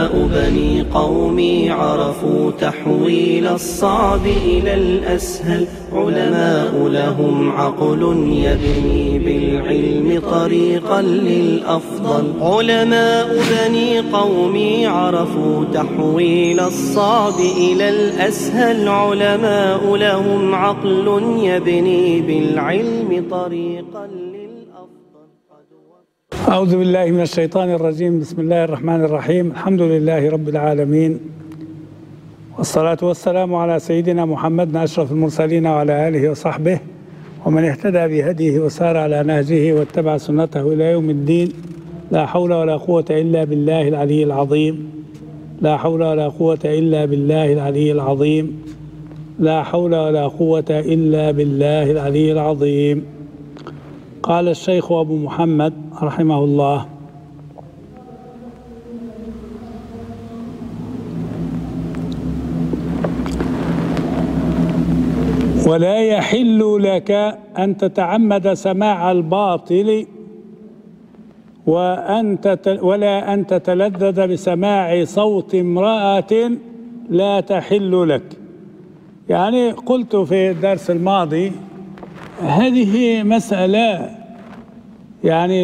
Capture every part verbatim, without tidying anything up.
علماء بني قومي عرفوا تحويل الصعب إلى الأسهل، علماء لهم عقل يبني بالعلم طريقا للأفضل. علماء بني قومي عرفوا تحويل الصعب إلى الأسهل، علماء لهم عقل يبني بالعلم طريقا للأفضل. أعوذ بالله من الشيطان الرجيم. بسم الله الرحمن الرحيم. الحمد لله رب العالمين، والصلاة والسلام على سيدنا محمد أشرف المرسلين وعلى آله وصحبه ومن اهتدى بهديه وسار على نهجه واتبع سنته إلى يوم الدين. لا حول ولا قوة إلا بالله العلي العظيم. لا حول ولا قوة إلا بالله العلي العظيم. لا حول ولا قوة إلا بالله العلي العظيم. قال الشيخ أبو محمد رحمه الله: ولا يحل لك أن تتعمد سماع الباطل وأن ولا أن تتلذذ بسماع صوت امرأة لا تحل لك. يعني قلت في الدرس الماضي هذه مسألة، يعني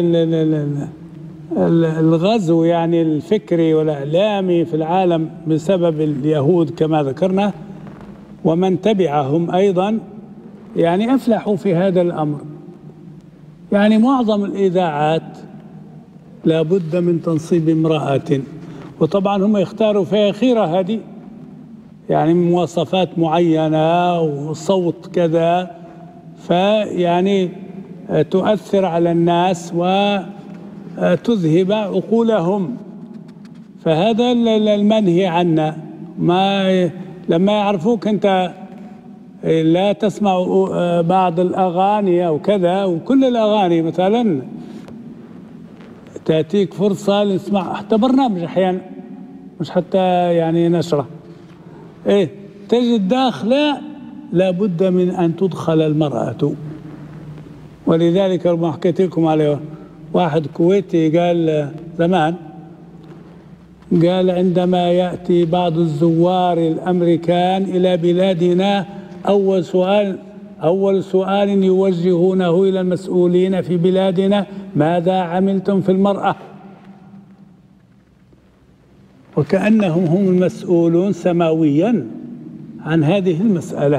الغزو يعني الفكري والإعلامي في العالم بسبب اليهود كما ذكرنا ومن تبعهم أيضا، يعني أفلحوا في هذا الأمر. يعني معظم الإذاعات لابد من تنصيب امرأة، وطبعا هم يختاروا في خيرة هذه، يعني مواصفات معينة وصوت كذا، فيعني تؤثر على الناس وتذهب عقولهم. فهذا المنهي عنه. ما لما يعرفوك أنت لا تسمع بعض الأغاني أو كذا، وكل الأغاني مثلا تأتيك فرصة لنسمع حتى برنامج أحيانا، مش حتى يعني نشرة، إيه تجد داخله لابد من أن تدخل المرأة. ولذلك ما حكيت لكم عليه واحد كويتي قال زمان، قال عندما يأتي بعض الزوار الأمريكان إلى بلادنا أول سؤال أول سؤال يوجهونه إلى المسؤولين في بلادنا: ماذا عملتم في المرأة؟ وكأنهم هم المسؤولون سماويا عن هذه المسألة.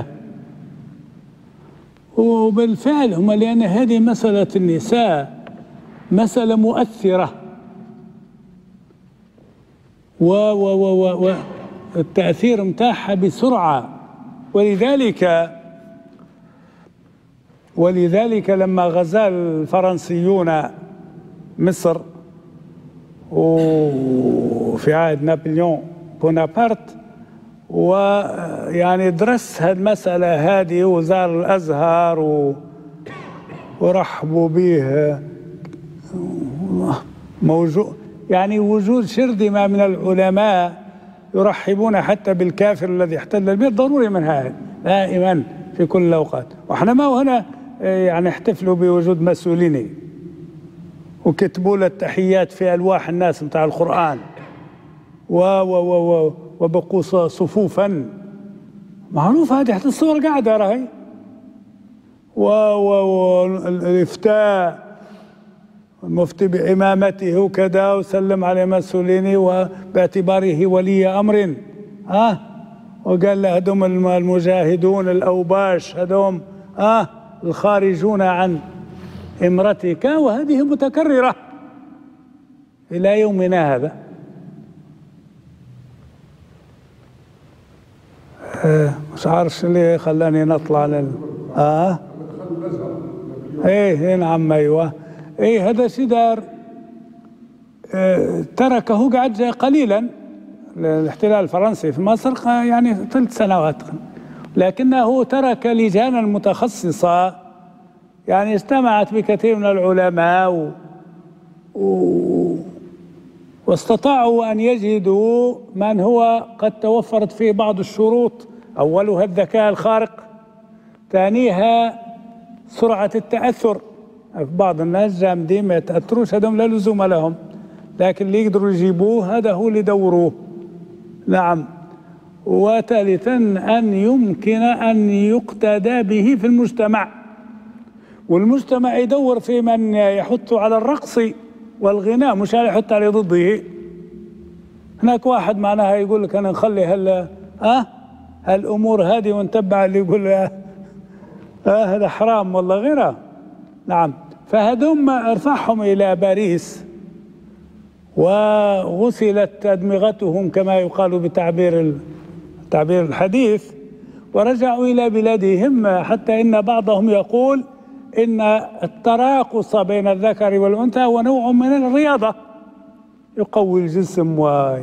وبالفعل هم، لأن هذه مسألة النساء مسألة مؤثرة، والتأثير متاعها بسرعة. ولذلك ولذلك لما غزا الفرنسيون مصر وفي عهد نابليون بونابرت، ويعني درس هالمسألة هذه وزار الأزهر و... ورحبوا به موجود، يعني وجود شرذمة من العلماء يرحبون حتى بالكافر الذي احتل البيت، ضروري من هذا دائما في كل الأوقات. وإحنا ما هنا يعني احتفلوا بوجود مسؤولين وكتبوا له التحيات في ألواح الناس متاع القرآن و و و وبقوا صفوفا، معروف هذه حتى الصور قاعدة راهي، والإفتاء المفتي بعمامته وكذا وسلم على مسؤولين وباعتباره ولي أمر، ها وقال له هدوم المجاهدون الأوباش، هدوم ها الخارجون عن امرتك، وهذه متكررة إلى يومنا هذا. آه مش عارف اللي خلاني نطلع لل اه ايه نعم ايوه ايه هذا شي دار. آه تركه قعد قليلا الاحتلال الفرنسي في مصر، يعني ثلاث سنوات، لكنه ترك لجانا متخصصة يعني اجتمعت بكثير من العلماء و... و... واستطاعوا أن يجدوا من هو قد توفرت فيه بعض الشروط: أولها الذكاء الخارق، ثانيها سرعة التأثر. بعض الناس جامدين ما يتأثروش، هذول لا لزوم لهم، لكن اللي يقدروا يجيبوه هذا هو اللي يدوروه. نعم. وثالثا أن يمكن أن يقتدى به في المجتمع، والمجتمع يدور في من يحث على الرقص والغناء، مش على يحث على ضده. هناك واحد معناها يقول لك أنا نخلي هال أه هالأمور هذه ونتبع اللي يقول أه هذا حرام والله غيره. نعم. فهذوم ارفعهم إلى باريس وغسلت أدمغتهم كما يقال بتعبير التعبير الحديث، ورجعوا إلى بلادهم، حتى إن بعضهم يقول إن التراقص بين الذكر والأنثى هو نوع من الرياضة، يقوي الجسم و...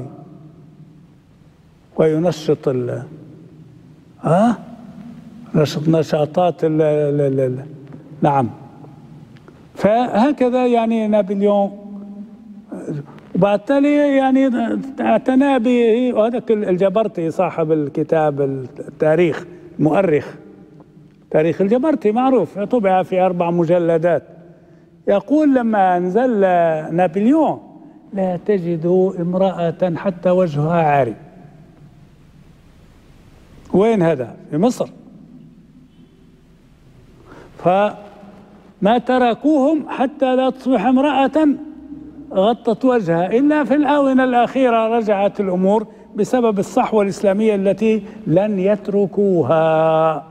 وينشط ال ها نشط نشاطات ال... ال... ال... ال... نعم. فهكذا يعني نابليون، وبعد تالي يعني اعتنى به وهذاك الجبرتي صاحب الكتاب التاريخ، مؤرخ تاريخ الجبرتي معروف، طبع في أربع مجلدات. يقول لما أنزل نابليون لا تجد امرأة حتى وجهها عاري. وين هذا؟ في مصر. فما تركوهم حتى لا تصبح امرأة غطت وجهها، إلا في الآونة الأخيرة رجعت الأمور بسبب الصحوة الإسلامية التي لن يتركوها.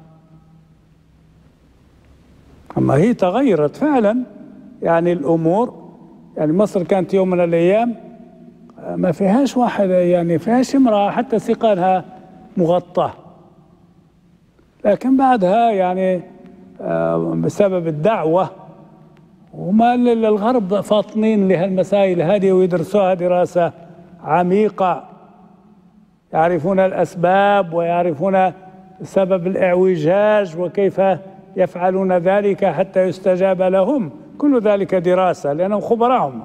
أما هي تغيرت فعلا يعني الأمور. يعني مصر كانت يوم من الأيام ما فيهاش واحدة، يعني فيهاش امرأة حتى سقانها مغطاة، لكن بعدها يعني بسبب الدعوة وما الغرب فاطنين لهالمسائل هذه ويدرسوها دراسة عميقة، يعرفون الأسباب ويعرفون سبب الإعوجاج وكيف يفعلون ذلك حتى يستجاب لهم. كل ذلك دراسة لأنهم خبراهم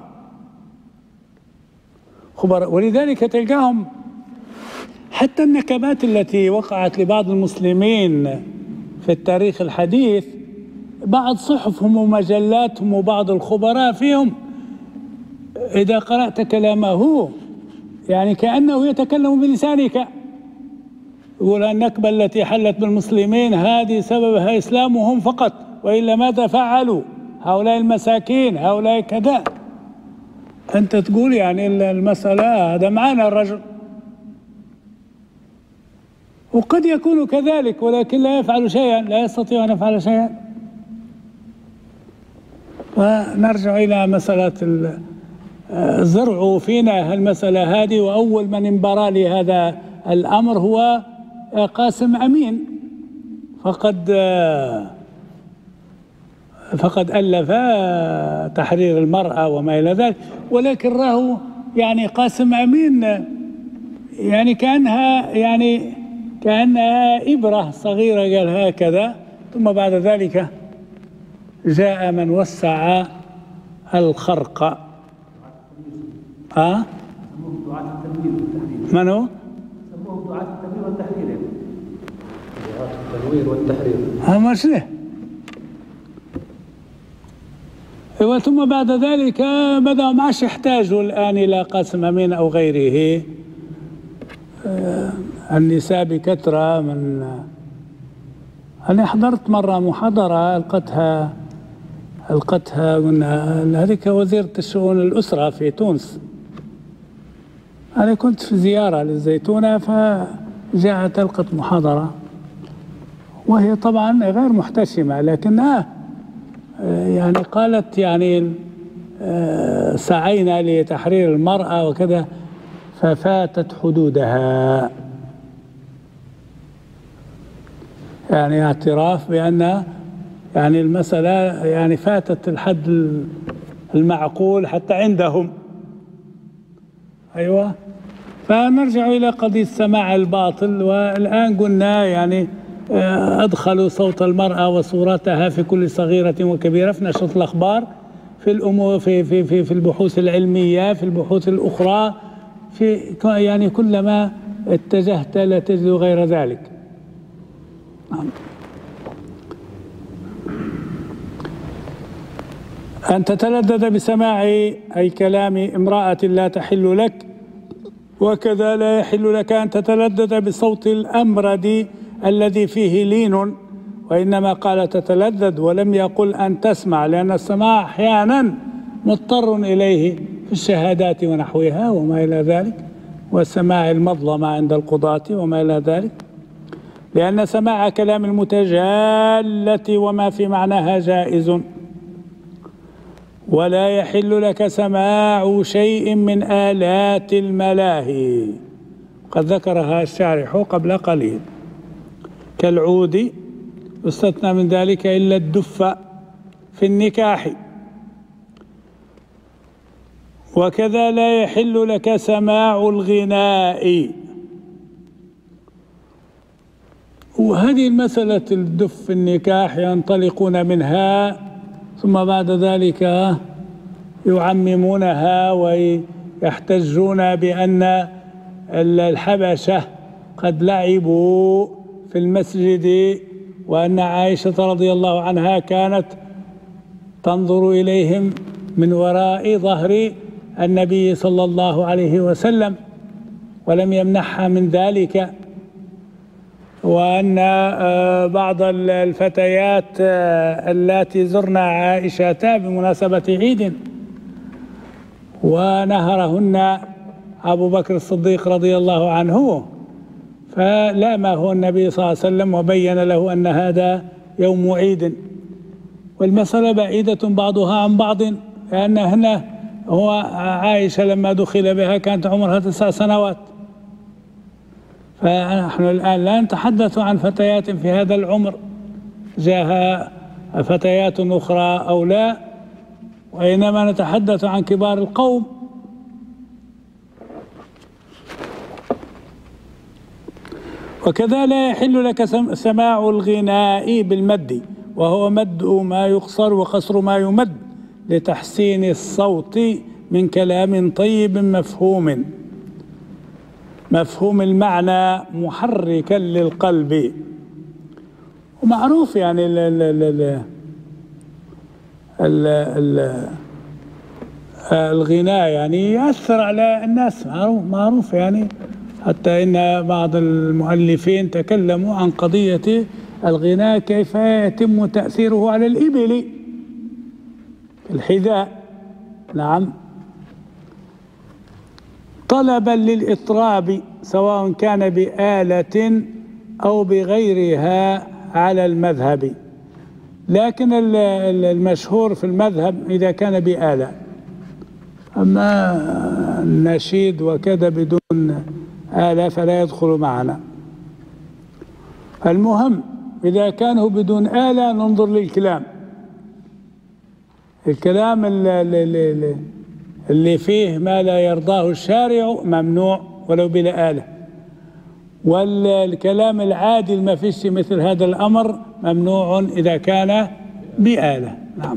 خبراء. ولذلك تلقاهم حتى النكبات التي وقعت لبعض المسلمين في التاريخ الحديث، بعض صحفهم ومجلاتهم وبعض الخبراء فيهم إذا قرأت كلامه يعني كأنه يتكلم بلسانك، يقول النكبة التي حلت بالمسلمين هذه سببها إسلامهم فقط، وإلا ماذا فعلوا هؤلاء المساكين هؤلاء كذا. أنت تقول يعني المسألة هذا معنا الرجل، وقد يكون كذلك ولكن لا يفعل شيئا، لا يستطيع أن يفعل شيئا. ونرجع إلى مسألة الزرع فينا المسألة هذه. وأول من انبرى لهذا الأمر هو قاسم أمين، فقد فقد ألف تحرير المرأة وما إلى ذلك، ولكن راه يعني قاسم أمين يعني كأنها يعني كأنها إبرة صغيرة قال هكذا، ثم بعد ذلك جاء من وسع الخرق. ها؟ من هو؟ سموه دعاة التنوير والتحرير. دعاة التنوير والتحرير. ها ماشي. ايوه. ثم بعد ذلك بدأوا ما عادش يحتاجوا الآن إلى قاسم أمين أو غيره. آه النساء بكثرة. من أنا حضرت مرة محاضرة ألقتها ألقتها من هذيك وزيرة الشؤون الأسرة في تونس. أنا كنت في زيارة للزيتونة فجاءت ألقت محاضرة، وهي طبعا غير محتشمة، لكنها يعني قالت يعني سعينا لتحرير المرأة وكذا ففاتت حدودها، يعني اعتراف بأن يعني المسألة يعني فاتت الحد المعقول حتى عندهم. أيوة. فنرجع إلى قضية سماع الباطل. والآن قلنا يعني أدخلوا صوت المرأة وصورتها في كل صغيرة وكبيرة في نشرة الأخبار، في الأمور في في في في البحوث العلمية، في البحوث الأخرى، في يعني كلما اتجهت لا تجد غير ذلك. أن تتلذذ بسماع أي كلام امرأة لا تحل لك، وكذا لا يحل لك أن تتلذذ بصوت الأمرد الذي فيه لين، وإنما قال تتلذذ ولم يقل أن تسمع، لأن السماع أحيانا مضطر إليه في الشهادات ونحوها وما إلى ذلك، والسماع المظلمة عند القضاة وما إلى ذلك، لأن سماع كلام المتجالة وما في معناها جائز. ولا يحل لك سماع شيء من آلات الملاهي، قد ذكرها الشارح قبل قليل، كالعود، يستثنى من ذلك إلا الدف في النكاح. وكذا لا يحل لك سماع الغناء. وهذه المسألة الدف في النكاح ينطلقون منها ثم بعد ذلك يعممونها ويحتجون بأن الحبشة قد لعبوا في المسجد، وأن عائشة رضي الله عنها كانت تنظر إليهم من وراء ظهر النبي صلى الله عليه وسلم ولم يمنعها من ذلك، وأن بعض الفتيات اللاتي زرن عائشة بمناسبة عيد ونهرهن أبو بكر الصديق رضي الله عنه، فلامه النبي صلى الله عليه وسلم وبين له أن هذا يوم عيد، والمسألة بعيدة بعضها عن بعض، لأن هنا هو عائشة لما دخل بها كانت عمرها تسع سنوات، فنحن الآن لا نتحدث عن فتيات في هذا العمر جاءها فتيات أخرى أو لا، وإنما نتحدث عن كبار القوم. وكذا لا يحل لك سماع الغناء بالمد، وهو مد ما يقصر وقصر ما يمد لتحسين الصوت من كلام طيب مفهوم مفهوم المعنى محركا للقلب. ومعروف يعني ال ال ال ال ال الغناء يعني يأثر على الناس، معروف معروف يعني، حتى إن بعض المؤلفين تكلموا عن قضية الغناء كيف يتم تأثيره على الإبل، الحذاء، نعم، طلبا للإطراب سواء كان بآلة أو بغيرها على المذهب، لكن المشهور في المذهب إذا كان بآلة، أما النشيد وكذا بدون آلة فلا يدخل معنا. المهم إذا كانوا بدون آلة ننظر للكلام، الكلام اللي, اللي فيه ما لا يرضاه الشارع ممنوع ولو بلا آلة، والكلام العادي ما فيش مثل هذا الأمر ممنوع إذا كان بآلة. نعم.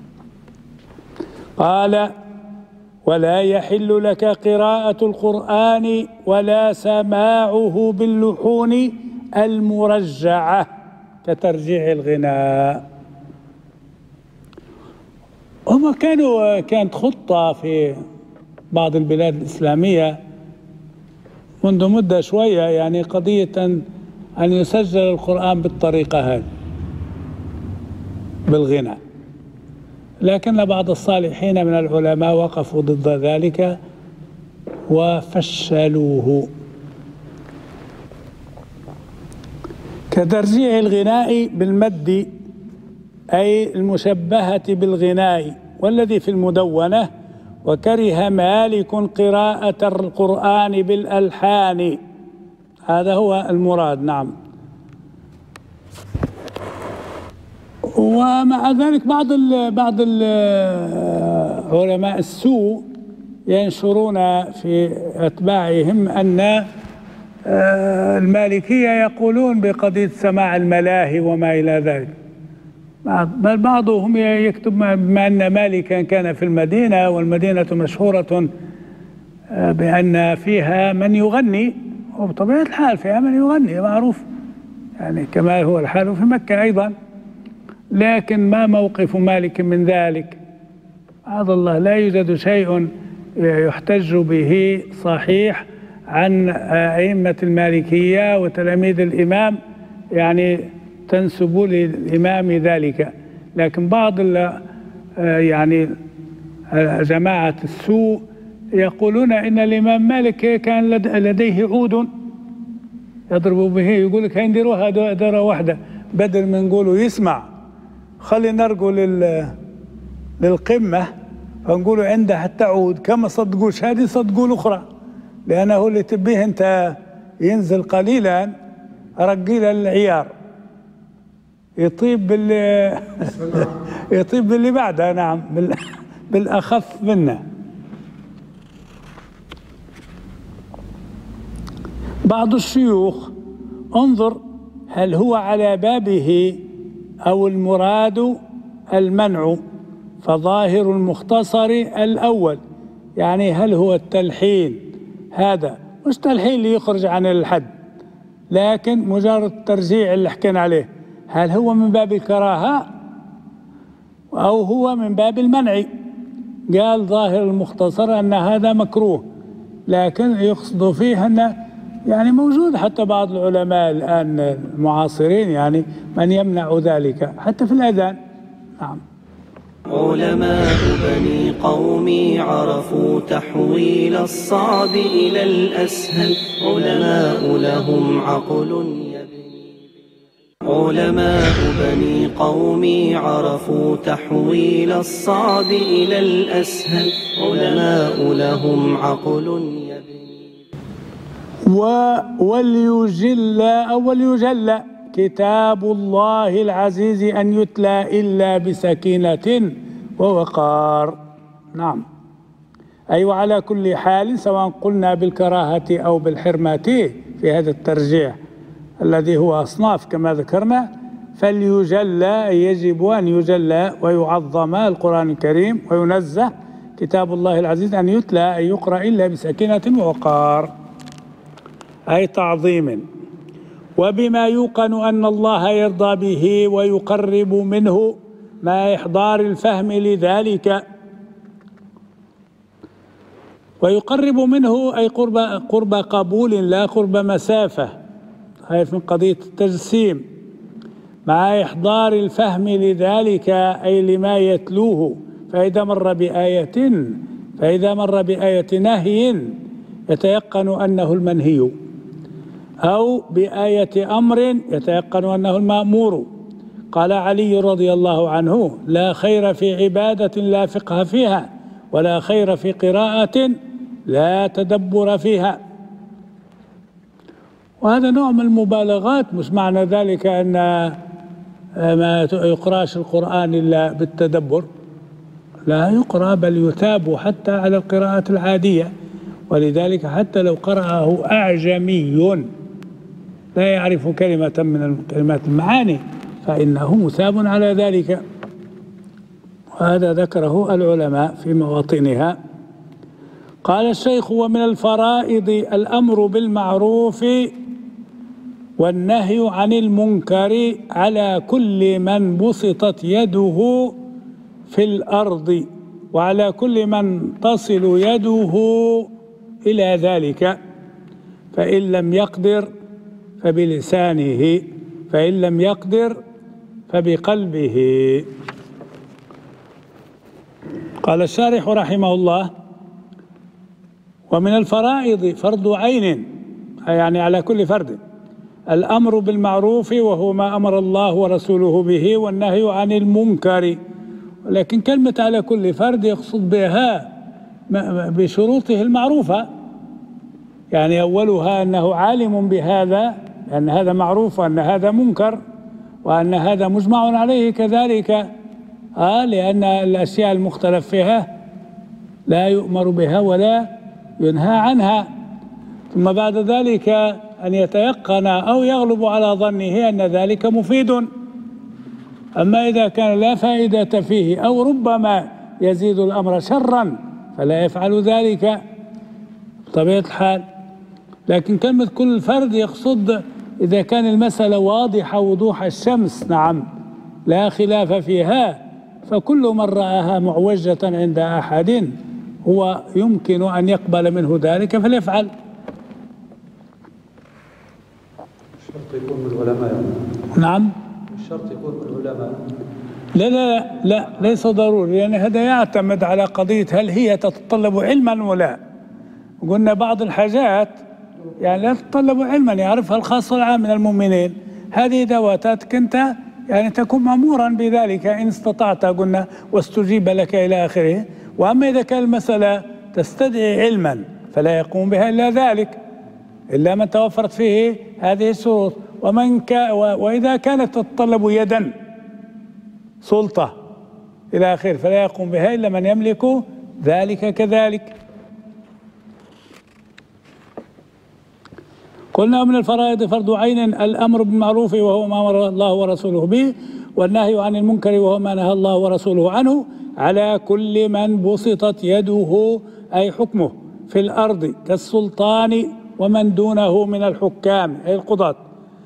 قال: ولا يحل لك قراءة القرآن ولا سماعه باللحون المرجعة كترجيع الغناء. هما كانوا كانت خطة في بعض البلاد الإسلامية منذ مدة شوية، يعني قضية أن يسجل القرآن بالطريقة هذه بالغناء، لكن بعض الصالحين من العلماء وقفوا ضد ذلك وفشلوه. كترجيع الغناء بالمد أي المشبهة بالغناء، والذي في المدونة: وكره مالك قراءة القرآن بالألحان. هذا هو المراد. نعم. ومع ذلك بعض ال بعض ال علماء السوء ينشرون في أتباعهم أن المالكية يقولون بقضية سماع الملاهي وما إلى ذلك، بل بعضهم يكتب بما أن مالكا كان في المدينة، والمدينة مشهورة بأن فيها من يغني، وبطبيعة الحال فيها من يغني معروف، يعني كما هو الحال في مكة أيضا، لكن ما موقف مالك من ذلك؟ معاذ الله لا يوجد شيء يحتج به صحيح عن أئمة المالكية وتلاميذ الإمام يعني تنسب للإمام ذلك، لكن بعض يعني جماعة السوء يقولون إن الإمام مالك كان لديه عود يضرب به، يقول لك هنديروها دارة واحدة بدل من نقولوا يسمع خلي نرجو لل للقمة فنقولوا عنده حتى عود، كما صدقوش هذه صدقوا الأخرى، لأنه اللي تبيه أنت ينزل قليلا رقيل العيار يطيب باللي يطيب باللي بعده. نعم بالأخف منه. بعض الشيوخ انظر هل هو على بابه أو المراد المنع، فظاهر المختصر الأول، يعني هل هو التلحين هذا مش تلحين ليخرج عن الحد، لكن مجرد الترجيع اللي حكينا عليه، هل هو من باب الكراهة أو هو من باب المنع؟ قال ظاهر المختصر أن هذا مكروه، لكن يقصد فيه أن يعني موجود حتى بعض العلماء الآن المعاصرين يعني من يمنع ذلك حتى في الأذان. نعم. علماء بني قومي عرفوا تحويل الصعب إلى الأسهل، علماء لهم عقل يبني علماء بني قومي عرفوا تحويل الصعب إلى الأسهل، علماء لهم عقل يبني وليجل أو وليجل كتاب الله العزيز أن يتلى إلا بسكينة ووقار. نعم، أي أيوة على كل حال سواء قلنا بالكراهة أو بالحرمة في هذا الترجيح الذي هو أصناف كما ذكرنا، فليجلى يجب أن يجلى ويعظم القرآن الكريم وينزه كتاب الله العزيز أن يتلى أن يقرأ إلا بسكينة ووقار، أي تعظيم، وبما يوقن أن الله يرضى به ويقرب منه مع إحضار الفهم لذلك. ويقرب منه أي قرب قرب قبول لا قرب مسافة، هاي من قضية التجسيم، مع إحضار الفهم لذلك أي لما يتلوه، فإذا مر بآية فإذا مر بآية نهي يتيقن أنه المنهي، أو بآية أمر يتيقن أنه المأمور. قال علي رضي الله عنه: لا خير في عبادة لا فقه فيها، ولا خير في قراءة لا تدبر فيها. وهذا نوع من المبالغات، مش معنى ذلك أن ما يقراش القرآن إلا بالتدبر، لا يقرأ بل يتاب حتى على القراءة العادية، ولذلك حتى لو قرأه أعجمي لا يعرف كلمة من كلمات المعاني فإنه مثاب على ذلك، وهذا ذكره العلماء في مواطنها. قال الشيخ: ومن الفرائض الأمر بالمعروف والنهي عن المنكر على كل من بسطت يده في الأرض، وعلى كل من تصل يده إلى ذلك، فإن لم يقدر فبلسانه، فإن لم يقدر فبقلبه. قال الشارح رحمه الله: ومن الفرائض فرض عين، يعني على كل فرد، الأمر بالمعروف وهو ما أمر الله ورسوله به، والنهي عن المنكر. ولكن كلمة على كل فرد يقصد بها بشروطه المعروفة، يعني أولها أنه عالم بهذا، أن هذا معروف وأن هذا منكر وأن هذا مجمع عليه كذلك، آه لأن الأشياء المختلف فيها لا يؤمر بها ولا ينهى عنها. ثم بعد ذلك أن يتيقن أو يغلب على ظنه أن ذلك مفيد. أما إذا كان لا فائدة فيه أو ربما يزيد الأمر شرا فلا يفعل ذلك بطبيعة الحال. لكن كلمة كل فرد يقصد إذا كان المسألة واضحة وضوح الشمس، نعم لا خلاف فيها، فكل من رآها معوجة عند أحد هو يمكن أن يقبل منه ذلك فليفعل. الشرط يكون من العلماء. نعم، الشرط يكون من العلماء. لا لا لا ليس ضروري، يعني هذا يعتمد على قضية هل هي تتطلب علما ولا. قلنا بعض الحاجات يعني لا تتطلب علما، يعرفها الخاص والعام من المؤمنين، هذه دواتك أنت يعني تكون مأمورا بذلك إن استطعت، قلنا واستجيب لك إلى آخره. وأما إذا كان المسألة تستدعي علما فلا يقوم بها إلا ذلك، إلا من توفرت فيه هذه الشروط. ومن كا وإذا كانت تتطلب يدا سلطة إلى آخره فلا يقوم بها إلا من يملك ذلك كذلك. قلنا من الفرائض فرض عين الأمر بالمعروف وهو ما أمر الله ورسوله به، والنهي عن المنكر وهو ما نهى الله ورسوله عنه، على كل من بسطت يده أي حكمه في الأرض كالسلطان ومن دونه من الحكام أي القضاة.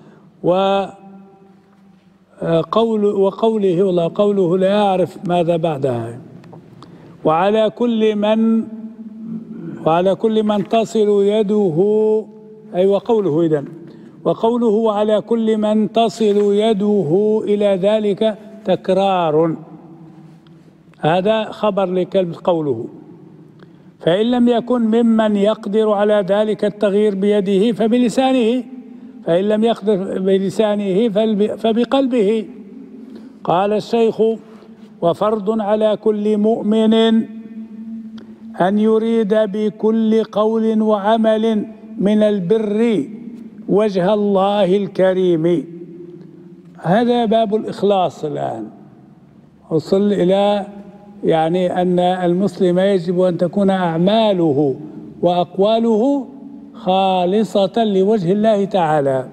وقول وقوله والله قوله لا أعرف ماذا بعدها. وعلى كل من وعلى كل من تصل يده أي وقوله إذن وقوله وعلى كل من تصل يده إلى ذلك تكرار، هذا خبر لكلمة قوله. فإن لم يكن ممن يقدر على ذلك التغيير بيده فبلسانه، فإن لم يقدر بلسانه فبقلبه. قال الشيخ وفرض على كل مؤمن أن يريد بكل قول وعمل من البر وجه الله الكريم. هذا باب الإخلاص الآن، وصل إلى يعني أن المسلم يجب أن تكون أعماله وأقواله خالصة لوجه الله تعالى.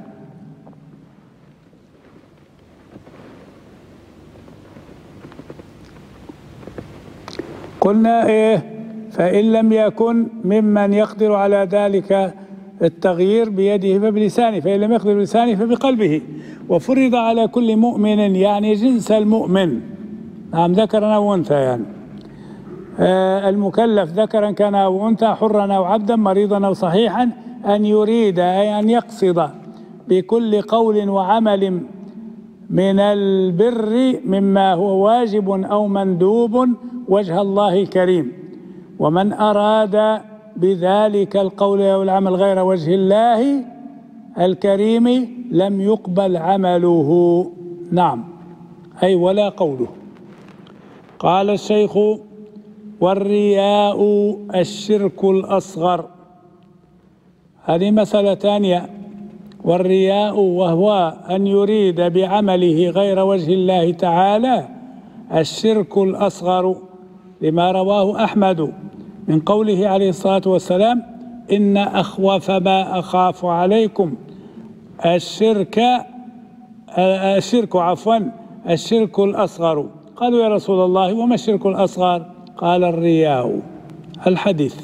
قلنا إيه؟ فإن لم يكن ممن يقدر على ذلك التغيير بيده فبلسانه، فإن لم يقدر بلسانه فبقلبه. وفرض على كل مؤمن يعني جنس المؤمن، نعم ذكرا أو أنثى، يعني آه المكلف ذكرا كان أو أنثى، حرا أو عبدا، مريضا أو صحيحا، أن يريد أي أن يقصد بكل قول وعمل من البر مما هو واجب أو مندوب وجه الله الكريم. ومن أراد بذلك القول أو العمل غير وجه الله الكريم لم يقبل عمله. نعم، أي ولا قوله. قال الشيخ والرياء الشرك الأصغر، هذه مسألة ثانية. والرياء وهو أن يريد بعمله غير وجه الله تعالى الشرك الأصغر، لما رواه أحمد من قوله عليه الصلاة والسلام إن أخوف ما أخاف عليكم الشرك الشرك عفوا الشرك الأصغر. قالوا يا رسول الله وما الشرك الأصغر؟ قال الرياء. الحديث.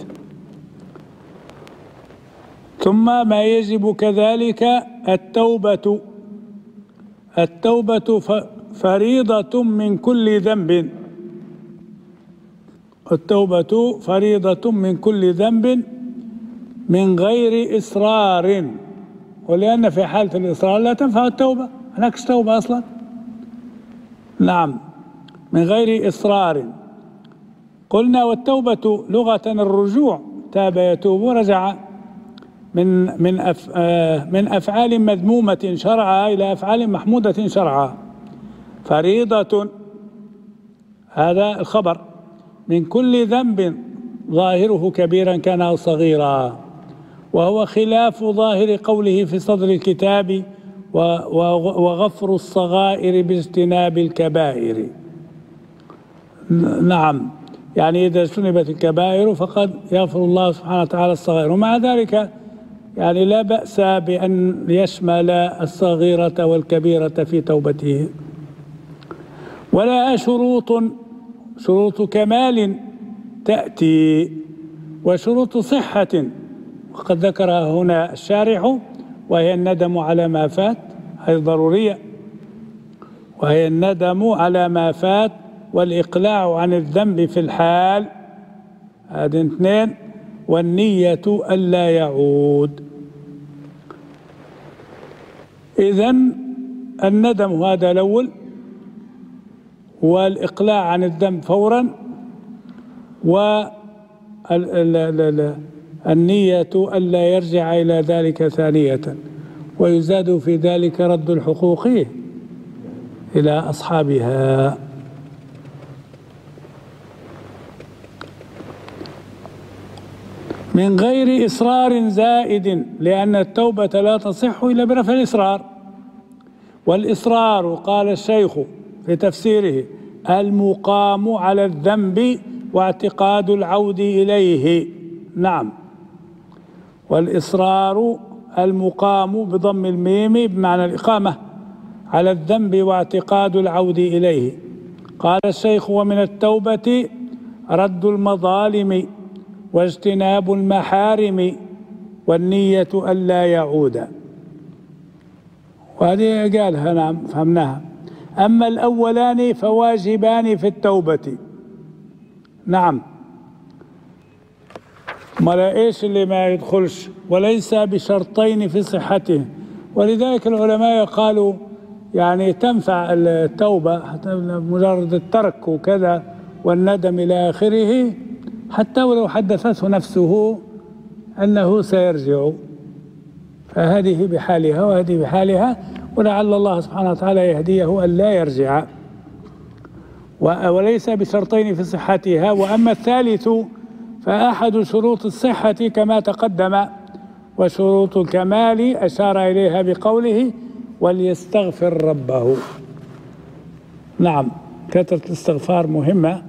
ثم ما يجب كذلك التوبة. التوبة فريضة من كل ذنب، التوبة فريضة من كل ذنب من غير إصرار، ولأن في حالة الإصرار لا تنفع التوبة، هناكش توبة أصلا. نعم، من غير إصرار. قلنا والتوبة لغة الرجوع، تاب يتوب ورجع، من من أف من أفعال مذمومة شرعا إلى أفعال محمودة شرعا. فريضة هذا الخبر من كل ذنب ظاهره كبيرا كان أو صغيرا، وهو خلاف ظاهر قوله في صدر الكتاب وغفر الصغائر باجتناب الكبائر. نعم، يعني إذا اجتنبت الكبائر فقد يغفر الله سبحانه وتعالى الصغائر. ومع ذلك يعني لا بأس بأن يشمل الصغيرة والكبيرة في توبته. ولا شروط شروط كمال تأتي وشروط صحة، وقد ذكرها هنا الشارح، وهي الندم على ما فات، هي ضرورية، وهي الندم على ما فات والإقلاع عن الذنب في الحال، هذه اثنين، والنية ألا يعود. إذن الندم هذا الأول، والإقلاع عن الذنب فورا، والنية ألا يرجع إلى ذلك ثانية. ويزاد في ذلك رد الحقوق إلى أصحابها. من غير إصرار زائد، لأن التوبة لا تصح إلا برفع الإصرار. والإصرار قال الشيخ في تفسيره المقام على الذنب واعتقاد العود إليه. نعم، والإصرار المقام بضم الميم بمعنى الإقامة على الذنب واعتقاد العود إليه. قال الشيخ ومن التوبة رد المظالم واجتناب المحارم والنية ألا يعود. وهذه قالها، نعم فهمناها. أما الأولان فواجبان في التوبة. نعم، ما إيش اللي ما يدخلش؟ وليس بشرطين في صحته. ولذلك العلماء قالوا يعني تنفع التوبة مجرد الترك وكذا والندم إلى آخره، حتى ولو حدثته نفسه أنه سيرجع، فهذه بحالها وهذه بحالها، ولعل الله سبحانه وتعالى يهديه أن لا يرجع. وليس بشرطين في صحتها. وأما الثالث فأحد شروط الصحة كما تقدم، وشروط الكمال أشار إليها بقوله وليستغفر ربه. نعم، كثرة الاستغفار مهمة،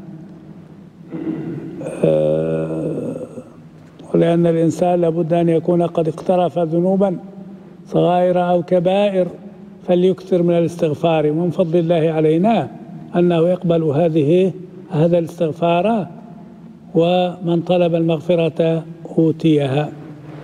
ولأن الإنسان لابد أن يكون قد اقترف ذنوبا صغائر أو كبائر، فليكثر من الاستغفار. ومن فضل الله علينا أنه يقبل هذه هذا الاستغفار، ومن طلب المغفرة أوتيها.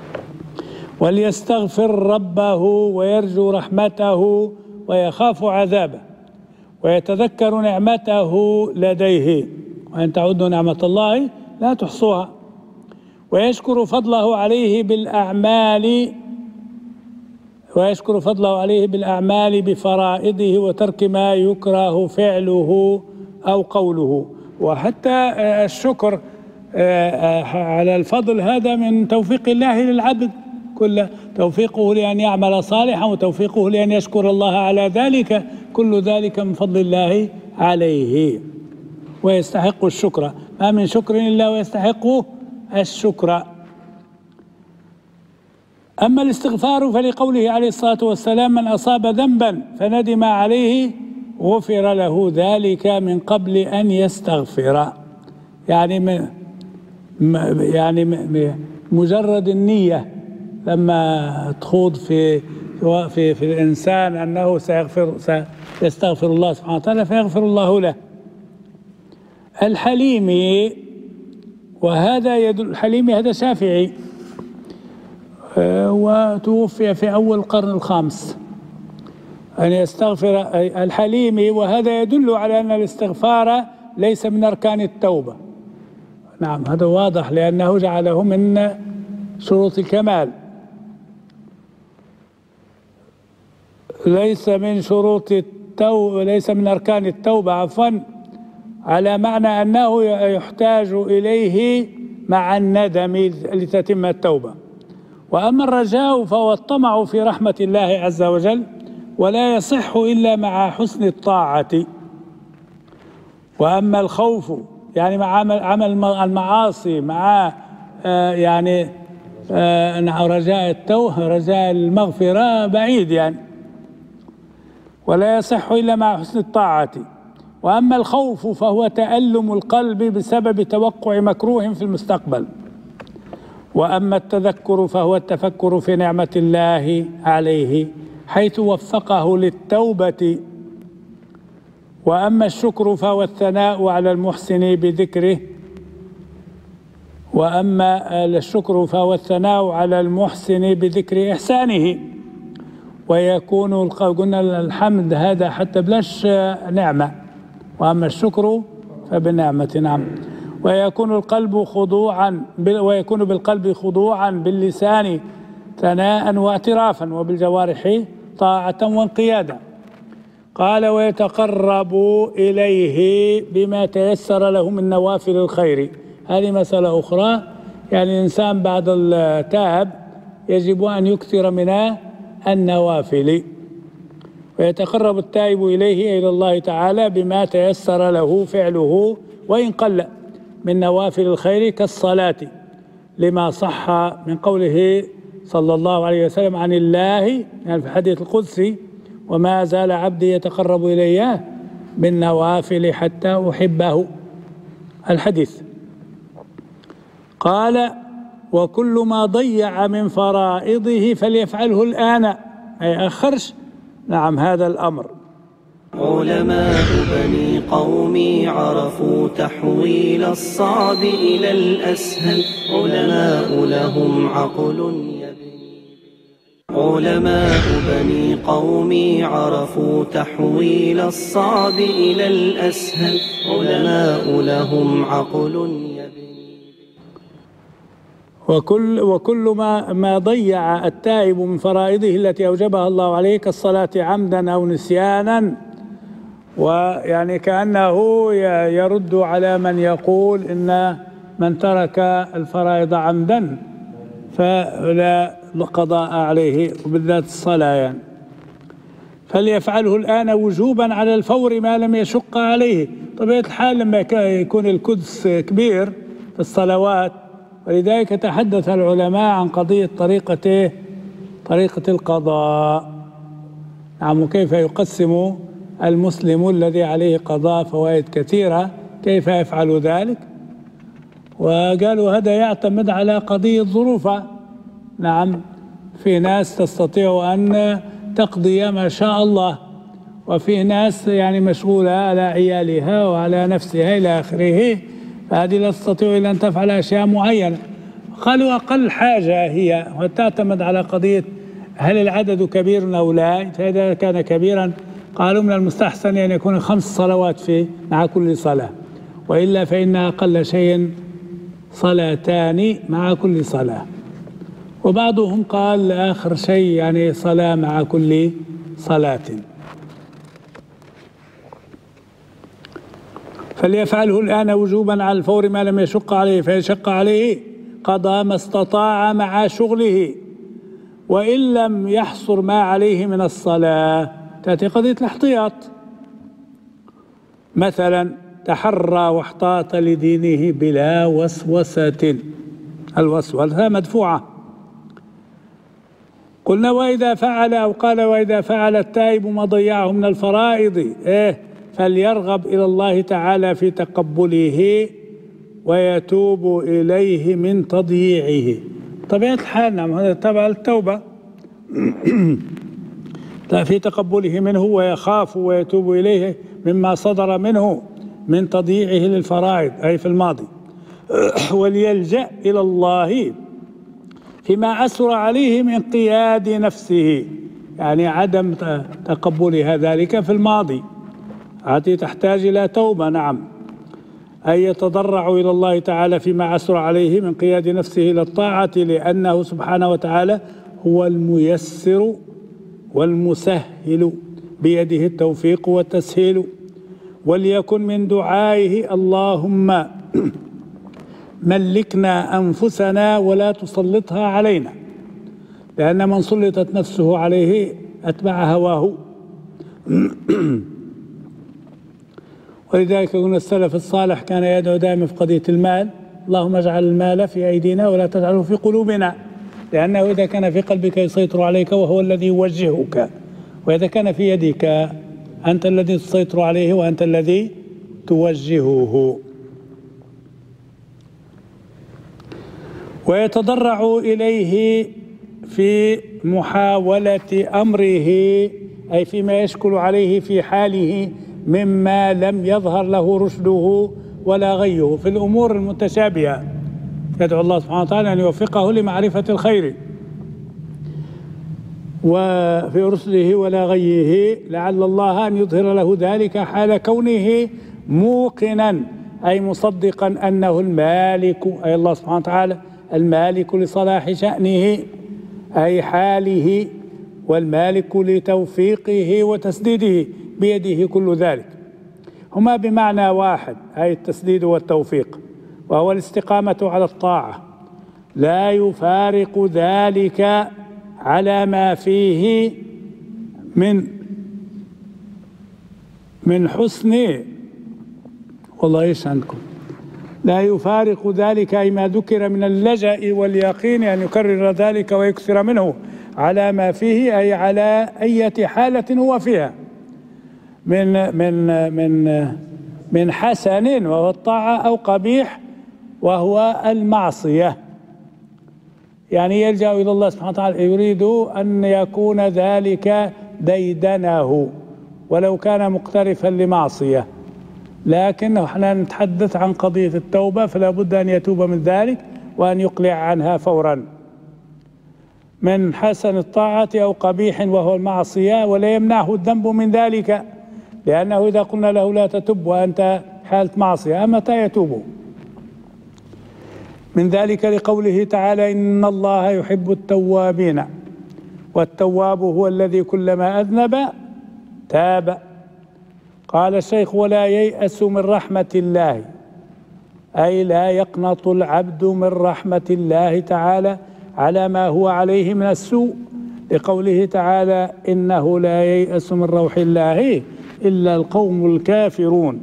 وليستغفر ربه ويرجو رحمته ويخاف عذابه ويتذكر نعمته لديه، وإن تعدوا نعمة الله لا تحصوها. ويشكر فضله عليه بالأعمال ويشكر فضله عليه بالأعمال بفرائضه وترك ما يكره فعله أو قوله. وحتى الشكر على الفضل هذا من توفيق الله للعبد كله، توفيقه لأن يعمل صالحا وتوفيقه لأن يشكر الله على ذلك، كل ذلك من فضل الله عليه ويستحق الشكر. ما من شكر إلا ويستحق الشكر. أما الاستغفار فلقوله عليه الصلاة والسلام من أصاب ذنبا فندم عليه غفر له ذلك من قبل أن يستغفر. يعني من يعني مجرد النية لما تخوض في في في الإنسان أنه سيغفر سيستغفر الله سبحانه وتعالى فيغفر الله له. الحليمي، وهذا يدل الحليمي هذا شافعي وتوفي في أول القرن الخامس، أن يستغفر الحليمي، وهذا يدل على أن الاستغفار ليس من أركان التوبة. نعم، هذا واضح لأنه جعله من شروط الكمال، ليس من شروط التوبة، ليس من أركان التوبة عفوا، على معنى أنه يحتاج إليه مع الندم لتتم التوبة. وأما الرجاء فهو الطمع في رحمة الله عز وجل، ولا يصح إلا مع حسن الطاعة. وأما الخوف يعني مع عمل المعاصي مع آه يعني آه رجاء التوبة رجاء المغفرة بعيد يعني، ولا يصح إلا مع حسن الطاعة. وأما الخوف فهو تألم القلب بسبب توقع مكروه في المستقبل. وأما التذكر فهو التفكر في نعمة الله عليه حيث وفقه للتوبة. وأما الشكر فهو الثناء على المحسن بذكره وأما الشكر فهو الثناء على المحسن بذكر إحسانه. ويكون قلنا الحمد هذا حتى بلاش نعمة، وأما الشكر فبنعمة. نعم. ويكون القلب خضوعا ويكون بالقلب خضوعا، باللسان ثناء واعترافا، وبالجوارح طاعة وانقيادا. قال ويتقرب إليه بما تيسر له من نوافل الخير. هذه مسألة أخرى، يعني الإنسان بعد التاب يجب أن يكثر من النوافل. ويتقرب التائب إليه إلى الله تعالى بما تيسر له فعله وإن قل من نوافل الخير كالصلاة، لما صح من قوله صلى الله عليه وسلم عن الله يعني في الحديث القدسي: وما زال عبدي يتقرب إلي بالنوافل حتى أحبه، الحديث. قال وكل ما ضيع من فرائضه فليفعله الآن، أي أخرش. نعم هذا الأمر. علماء بني قومي عرفوا تحويل الصعب إلى الأسهل. علماء لهم عقل يبني. علماء بني قومي عرفوا تحويل الصعب إلى الأسهل. علماء لهم عقل يبني. وكل وكل ما ما ضيع التائب من فرائضه التي أوجبها الله عليه كالصلاة عمدا أو نسيانا، ويعني كأنه يرد على من يقول إن من ترك الفرائض عمدا فلا قضاء عليه، وبالذات الصلاة يعني. فليفعله الآن وجوبا على الفور ما لم يشق عليه. طبيعة الحال لما يكون القدس كبير في الصلوات، ولذلك تحدث العلماء عن قضية طريقة طريقة القضاء. نعم. وكيف يقسم المسلم الذي عليه قضاء فوائد كثيرة، كيف يفعل ذلك؟ وقالوا هذا يعتمد على قضية ظروفه. نعم. في ناس تستطيع أن تقضي ما شاء الله، وفي ناس يعني مشغولة على عيالها وعلى نفسها إلى آخره، فهذه لا تستطيع إلا أن تفعل أشياء معينة. قالوا أقل حاجة هي وتعتمد على قضية هل العدد كبير أو لا. فإذا كان كبيرا قالوا من المستحسن أن يكون خمس صلوات في مع كل صلاة، وإلا فإن أقل شيء صلاتان مع كل صلاة. وبعضهم قال آخر شيء يعني صلاة مع كل صلاة. فليفعله الآن وجوبا على الفور ما لم يشق عليه، فإن شق عليه قضى ما استطاع مع شغله، وإن لم يحصر ما عليه من الصلاة. تأتي قضية الاحتياط، مثلا تحرى واحتاط لدينه بلا وسوسة. الوسوسة مدفوعة. قلنا وإذا فعل أو قال وإذا فعل التائب ما ضيعه من الفرائض إيه فليرغب إلى الله تعالى في تقبله ويتوب إليه من تضييعه. طبيعة الحال نعم هذا تبع التوبة في تقبله منه، ويخاف ويتوب إليه مما صدر منه من تضييعه للفرائض أي في الماضي. وليلجأ إلى الله فيما أسر عليه من قياد نفسه، يعني عدم تقبلها ذلك في الماضي هذه تحتاج إلى توبة. نعم. أي يتضرع إلى الله تعالى فيما أسر عليه من قياد نفسه إلى الطاعة، لأنه سبحانه وتعالى هو الميسر والمسهل، بيده التوفيق والتسهيل. وليكن من دعائه اللهم ملكنا أنفسنا ولا تسلطها علينا، لأن من سلطت نفسه عليه أتبع هواه. ولذلك قلنا السلف الصالح كان يدعو دائما في قضية المال: اللهم اجعل المال في أيدينا ولا تجعله في قلوبنا، لأنه إذا كان في قلبك يسيطر عليك وهو الذي يوجهك، وإذا كان في يدك أنت الذي تسيطر عليه وأنت الذي توجهه. ويتضرع إليه في محاولة أمره، أي فيما يشكل عليه في حاله مما لم يظهر له رشده ولا غيه في الأمور المتشابهة. يدعو الله سبحانه وتعالى أن يوفقه لمعرفة الخير وفي رسله ولا غيه، لعل الله أن يظهر له ذلك حال كونه موقنا أي مصدقا أنه المالك، أي الله سبحانه وتعالى المالك لصلاح شأنه أي حاله، والمالك لتوفيقه وتسديده، بيده كل ذلك. هما بمعنى واحد، أي التسديد والتوفيق، وهو الاستقامة على الطاعة، لا يفارق ذلك على ما فيه من من حسن، والله ايش عندكم، لا يفارق ذلك أي ما ذكر من اللجأ واليقين، أن يكرر ذلك ويكثر منه على ما فيه، أي على أي حالة هو فيها من من من من حسن وهو الطاعة، أو قبيح وهو المعصية. يعني يلجأ إلى الله سبحانه وتعالى، يريد أن يكون ذلك ديدنه ولو كان مقترفا لمعصية، لكن احنا نتحدث عن قضية التوبة، فلا بد أن يتوب من ذلك وأن يقلع عنها فورا، من حسن الطاعة أو قبيح وهو المعصية، ولا يمنعه الذنب من ذلك، لأنه إذا قلنا له لا تتب وأنت حالة معصية، متى يتوب من ذلك؟ لقوله تعالى إن الله يحب التوابين، والتواب هو الذي كلما أذنب تاب. قال الشيخ ولا ييأس من رحمة الله، أي لا يقنط العبد من رحمة الله تعالى على ما هو عليه من السوء، لقوله تعالى إنه لا ييأس من روح الله إلا القوم الكافرون.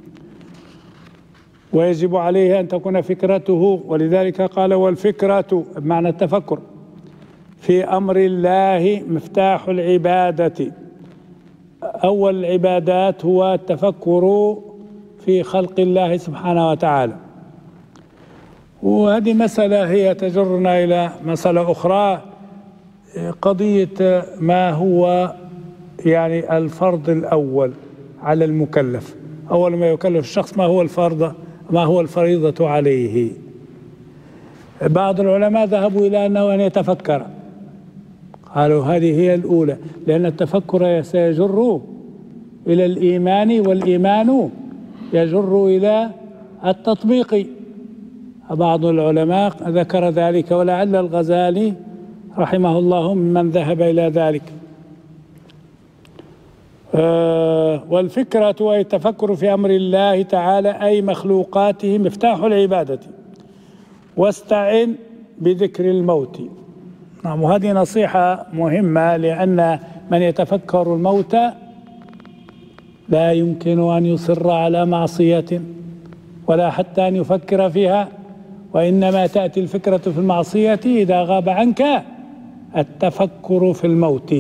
ويجب عليه أن تكون فكرته، ولذلك قال والفكرة بمعنى التفكر في أمر الله مفتاح العبادة. أول العبادات هو التفكر في خلق الله سبحانه وتعالى، وهذه مسألة هي تجرنا إلى مسألة أخرى، قضية ما هو يعني الفرض الأول على المكلف. أول ما يكلف الشخص ما هو الفرض، ما هو الفريضة عليه. بعض العلماء ذهبوا إلى أنه أن يتفكر، قالوا هذه هي الأولى، لأن التفكر سيجر إلى الإيمان، والإيمان يجر إلى التطبيق. بعض العلماء ذكر ذلك، ولعل الغزالي رحمه الله ممن ذهب إلى ذلك. آه والفكرة أي التفكر في أمر الله تعالى أي مخلوقاته مفتاح العبادة. واستعن بذكر الموت. نعم، وهذه نصيحة مهمة، لأن من يتفكر الموت لا يمكن أن يصر على معصية ولا حتى أن يفكر فيها، وإنما تأتي الفكرة في المعصية إذا غاب عنك التفكر في الموت.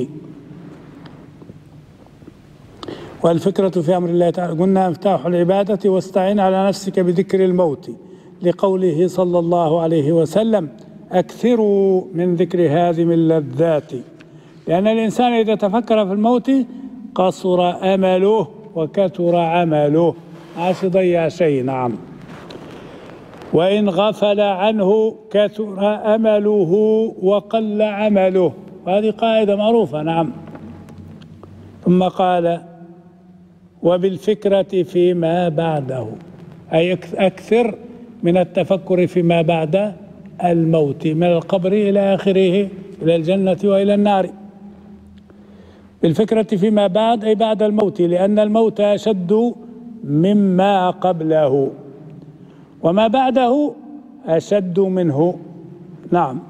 والفكرة في أمر الله تعالى قلنا مفتاح العبادة. واستعن على نفسك بذكر الموت، لقوله صلى الله عليه وسلم أكثروا من ذكر هذه اللذات، لأن الإنسان إذا تفكر في الموت قصر أمله وكثر عمله، عاش ضيع شيء. نعم. وإن غفل عنه كثر أمله وقل عمله، وهذه قاعدة معروفة. نعم. ثم قال وبالفكرة فيما بعده، أي أكثر من التفكر فيما بعد الموت، من القبر إلى آخره، إلى الجنة وإلى النار. بالفكرة فيما بعد أي بعد الموت، لأن الموت أشد مما قبله، وما بعده أشد منه. نعم.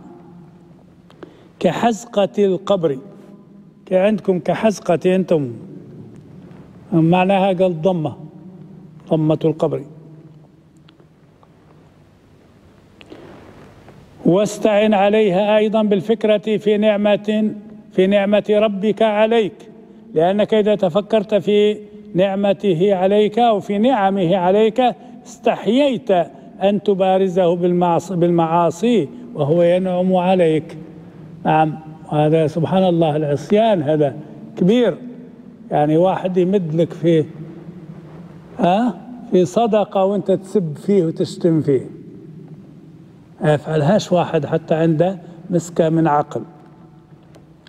كحزقة القبر، كعندكم كحزقة أنتم، معناها قال ضمة، ضمة القبر. واستعن عليها أيضا بالفكرة في نعمة في نعمة ربك عليك، لأنك إذا تفكرت في نعمته عليك أو في نعمه عليك استحييت أن تبارزه بالمعاصي وهو ينعم عليك. نعم. هذا سبحان الله، العصيان هذا كبير، يعني واحد يمد لك في ها في صدقة وانت تسب فيه وتشتم فيه، ما يفعلهاش واحد حتى عنده مسكة من عقل.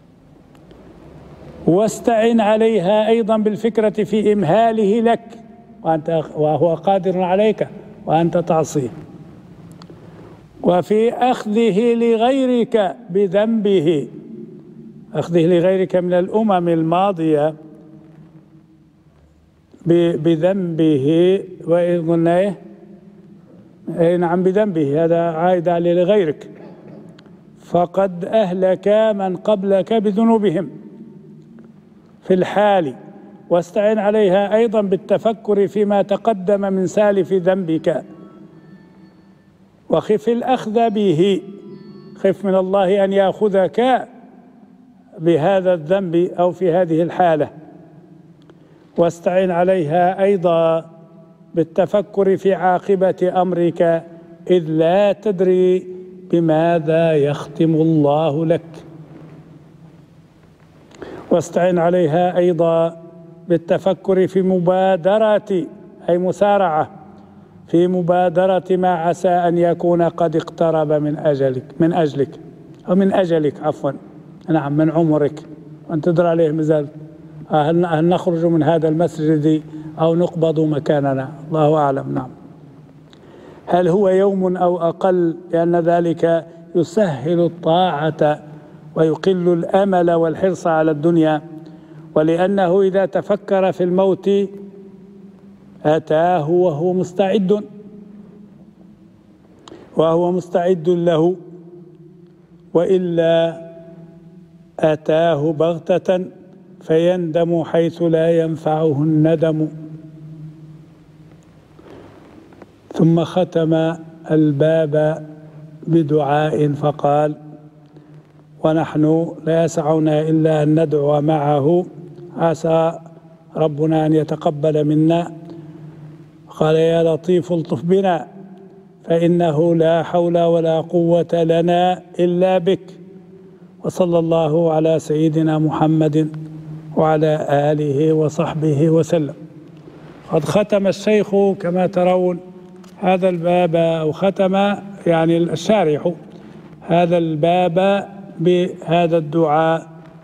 واستعن عليها أيضا بالفكرة في إمهاله لك، وأنت وهو قادر عليك وأنت تعصيه. وفي أخذه لغيرك بذنبه، أخذه لغيرك من الأمم الماضية بذنبه، وإذ قلنا إيه؟ إيه نعم بذنبه، هذا عائد عليه لغيرك، فقد أهلك من قبلك بذنوبهم في الحال. واستعن عليها أيضا بالتفكر فيما تقدم من سالف ذنبك، وخف الأخذ به، خف من الله أن يأخذك بهذا الذنب أو في هذه الحالة. واستعن عليها أيضا بالتفكر في عاقبة أمرك، إذ لا تدري بماذا يختم الله لك. واستعن عليها أيضا بالتفكر في مبادرة، أي مسارعة في مبادرة ما عسى أن يكون قد اقترب من أجلك من أجلك أو من أجلك عفوا نعم من عمرك، وأن تدرى عليه مازال هل نخرج من هذا المسجد أو نقبض مكاننا، الله أعلم. نعم، هل هو يوم أو أقل، لأن ذلك يسهل الطاعة ويقل الأمل والحرص على الدنيا، ولأنه إذا تفكر في الموت أتاه وهو مستعد وهو مستعد له، وإلا أتاه بغتة فيندم حيث لا ينفعه الندم. ثم ختم الباب بدعاء فقال: ونحن لا يسعنا إلا أن ندعو معه عسى ربنا أن يتقبل منا. قال: يا لطيف الطف بنا فإنه لا حول ولا قوة لنا إلا بك. وصلى الله على سيدنا محمد وعلى آله وصحبه وسلم. قد ختم الشيخ كما ترون هذا الباب، أو ختم يعني الشارح هذا الباب بهذا الدعاء،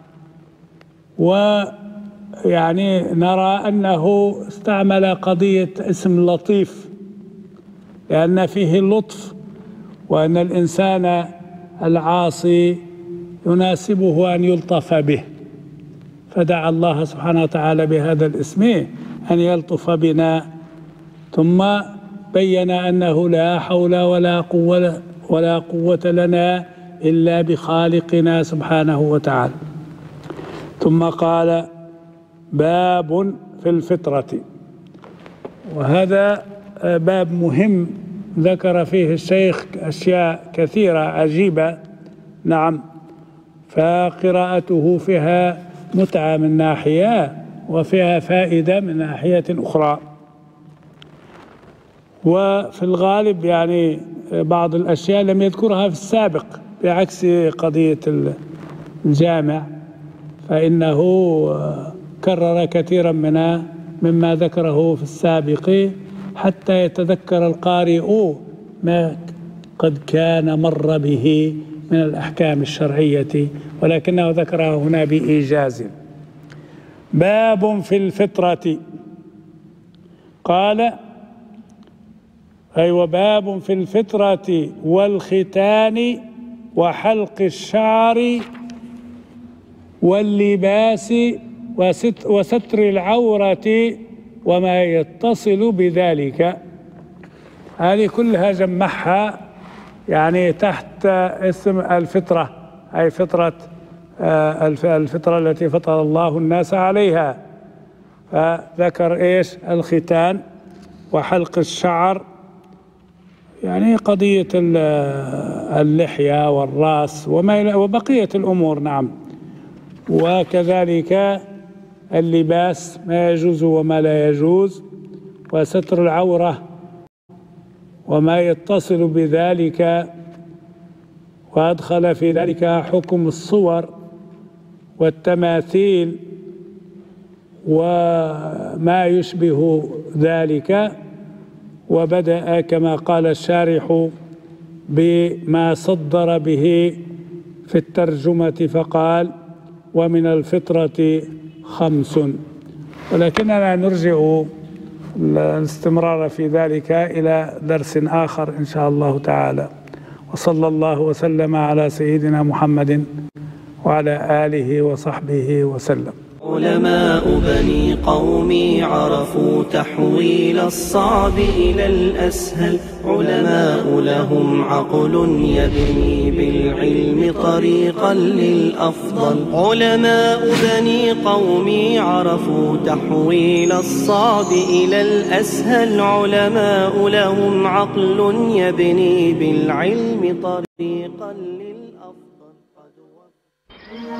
ويعني نرى أنه استعمل قضية اسم لطيف لأن فيه اللطف، وأن الإنسان العاصي يناسبه أن يلطف به، فدعا الله سبحانه وتعالى بهذا الاسم أن يلطف بنا. ثم بين أنه لا حول ولا قوة ولا قوة لنا إلا بخالقنا سبحانه وتعالى. ثم قال: باب في الفطرة. وهذا باب مهم ذكر فيه الشيخ أشياء كثيرة عجيبة. نعم، فقراءته فيها متعة من ناحية وفيها فائدة من ناحية أخرى. وفي الغالب يعني بعض الأشياء لم يذكرها في السابق، بعكس قضية الجامع فإنه كرر كثيرا منها مما ذكره في السابق، حتى يتذكر القارئ ما قد كان مر به من الأحكام الشرعية، ولكنه ذكره هنا بإيجاز. باب في الفطرة. قال: أي وباب في الفطرة والختان وحلق الشعر واللباس وستر العورة وما يتصل بذلك. هذه كلها جمعها يعني تحت اسم الفطرة، أي فطرة الفطرة التي فطر الله الناس عليها. فذكر إيش؟ الختان وحلق الشعر، يعني قضية اللحية والرأس وما وبقية الأمور. نعم، وكذلك اللباس، ما يجوز وما لا يجوز، وستر العورة وما يتصل بذلك، وأدخل في ذلك حكم الصور والتماثيل وما يشبه ذلك. وبدأ كما قال الشارح بما صدر به في الترجمة فقال: ومن الفطرة خمس. ولكننا نرجع الاستمرار في ذلك إلى درس آخر إن شاء الله تعالى. وصلى الله وسلم على سيدنا محمد وعلى آله وصحبه وسلم. علماء بني قومي عرفوا تحويل الصعب إلى الأسهل. علماء لهم عقل يبني بالعلم طريقا للأفضل. علماء بني قومي عرفوا تحويل الصعب إلى الأسهل. علماء لهم عقل يبني بالعلم طريقا للأفضل.